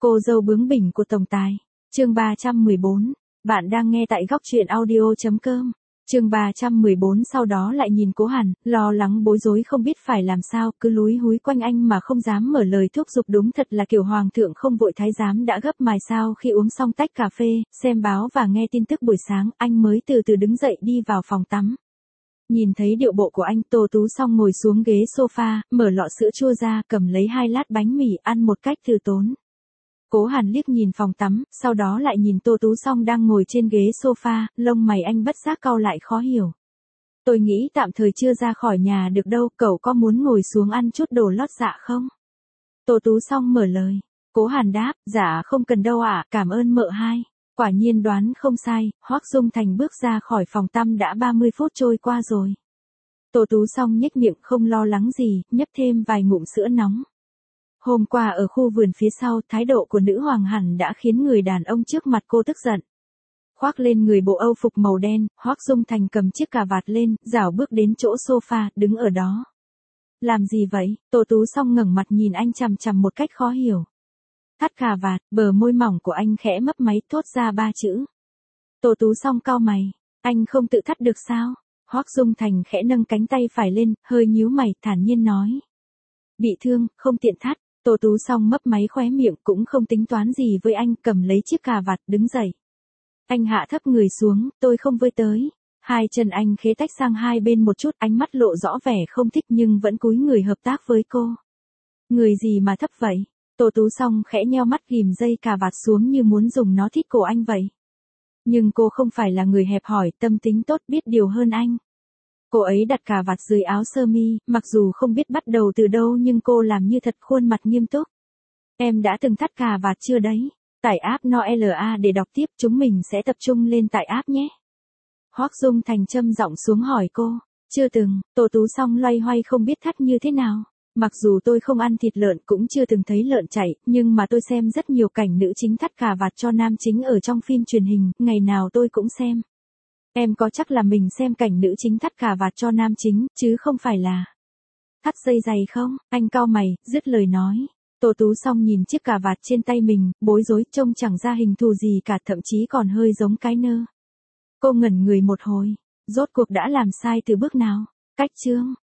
Cô dâu bướng bỉnh của tổng tài. Chương 314. Bạn đang nghe tại góc truyện audio.com. Chương 314 sau đó lại nhìn Cố Hàn, lo lắng bối rối không biết phải làm sao, cứ lúi húi quanh anh mà không dám mở lời thúc giục, đúng thật là kiểu hoàng thượng không vội thái giám đã gấp mài sao. Khi uống xong tách cà phê, xem báo và nghe tin tức buổi sáng, anh mới từ từ đứng dậy đi vào phòng tắm. Nhìn thấy điệu bộ của anh, Tô Tú Song ngồi xuống ghế sofa, mở lọ sữa chua ra, cầm lấy 2 lát bánh mì ăn một cách từ tốn. Cố Hàn liếc nhìn phòng tắm, sau đó lại nhìn Tô Tú Song đang ngồi trên ghế sofa, lông mày anh bất giác cau lại khó hiểu. Tôi nghĩ tạm thời chưa ra khỏi nhà được đâu, cậu có muốn ngồi xuống ăn chút đồ lót dạ không? Tô Tú Song mở lời. Cố Hàn đáp, dạ không cần đâu ạ, cảm ơn mợ hai. Quả nhiên đoán không sai, Hoắc Dung Thành bước ra khỏi phòng tắm đã 30 phút trôi qua rồi. Tô Tú Song nhếch miệng không lo lắng gì, nhấp thêm vài ngụm sữa nóng. Hôm qua ở khu vườn phía sau, thái độ của nữ hoàng hẳn đã khiến người đàn ông trước mặt cô tức giận. Khoác lên người bộ âu phục màu đen, Hoắc Dung Thành cầm chiếc cà vạt lên, rảo bước đến chỗ sofa, đứng ở đó. Làm gì vậy? Tô Tú Song ngẩng mặt nhìn anh chằm chằm một cách khó hiểu. Thắt cà vạt, bờ môi mỏng của anh khẽ mấp máy thốt ra 3 chữ. Tô Tú Song cau mày, anh không tự thắt được sao? Hoắc Dung Thành khẽ nâng cánh tay phải lên, hơi nhíu mày, thản nhiên nói. Bị thương, không tiện thắt. Tô Tú Song mấp máy khóe miệng, cũng không tính toán gì với anh, cầm lấy chiếc cà vạt, đứng dậy. Anh hạ thấp người xuống, tôi không với tới. Hai chân anh khế tách sang hai bên một chút, ánh mắt lộ rõ vẻ không thích nhưng vẫn cúi người hợp tác với cô. Người gì mà thấp vậy? Tô Tú Song khẽ nheo mắt ghim dây cà vạt xuống như muốn dùng nó thít cổ anh vậy. Nhưng cô không phải là người hẹp hòi, tâm tính tốt, biết điều hơn anh. Cô ấy đặt cà vạt dưới áo sơ mi, mặc dù không biết bắt đầu từ đâu nhưng cô làm như thật, khuôn mặt nghiêm túc. Em đã từng thắt cà vạt chưa đấy? Tải app NOLA để đọc tiếp, chúng mình sẽ tập trung lên tải app nhé. Hoắc Dung Thành châm giọng xuống hỏi cô. Chưa từng. Tô Tú Song loay hoay không biết thắt như thế nào. Mặc dù tôi không ăn thịt lợn, cũng chưa từng thấy lợn chạy, nhưng mà tôi xem rất nhiều cảnh nữ chính thắt cà vạt cho nam chính ở trong phim truyền hình, ngày nào tôi cũng xem. Em có chắc là mình xem cảnh nữ chính thắt cà vạt cho nam chính, chứ không phải là thắt dây giày không? Anh cau mày, dứt lời nói. Tô Tú Song nhìn chiếc cà vạt trên tay mình, bối rối, trông chẳng ra hình thù gì cả, thậm chí còn hơi giống cái nơ. Cô ngẩn người một hồi, rốt cuộc đã làm sai từ bước nào? Cách chương.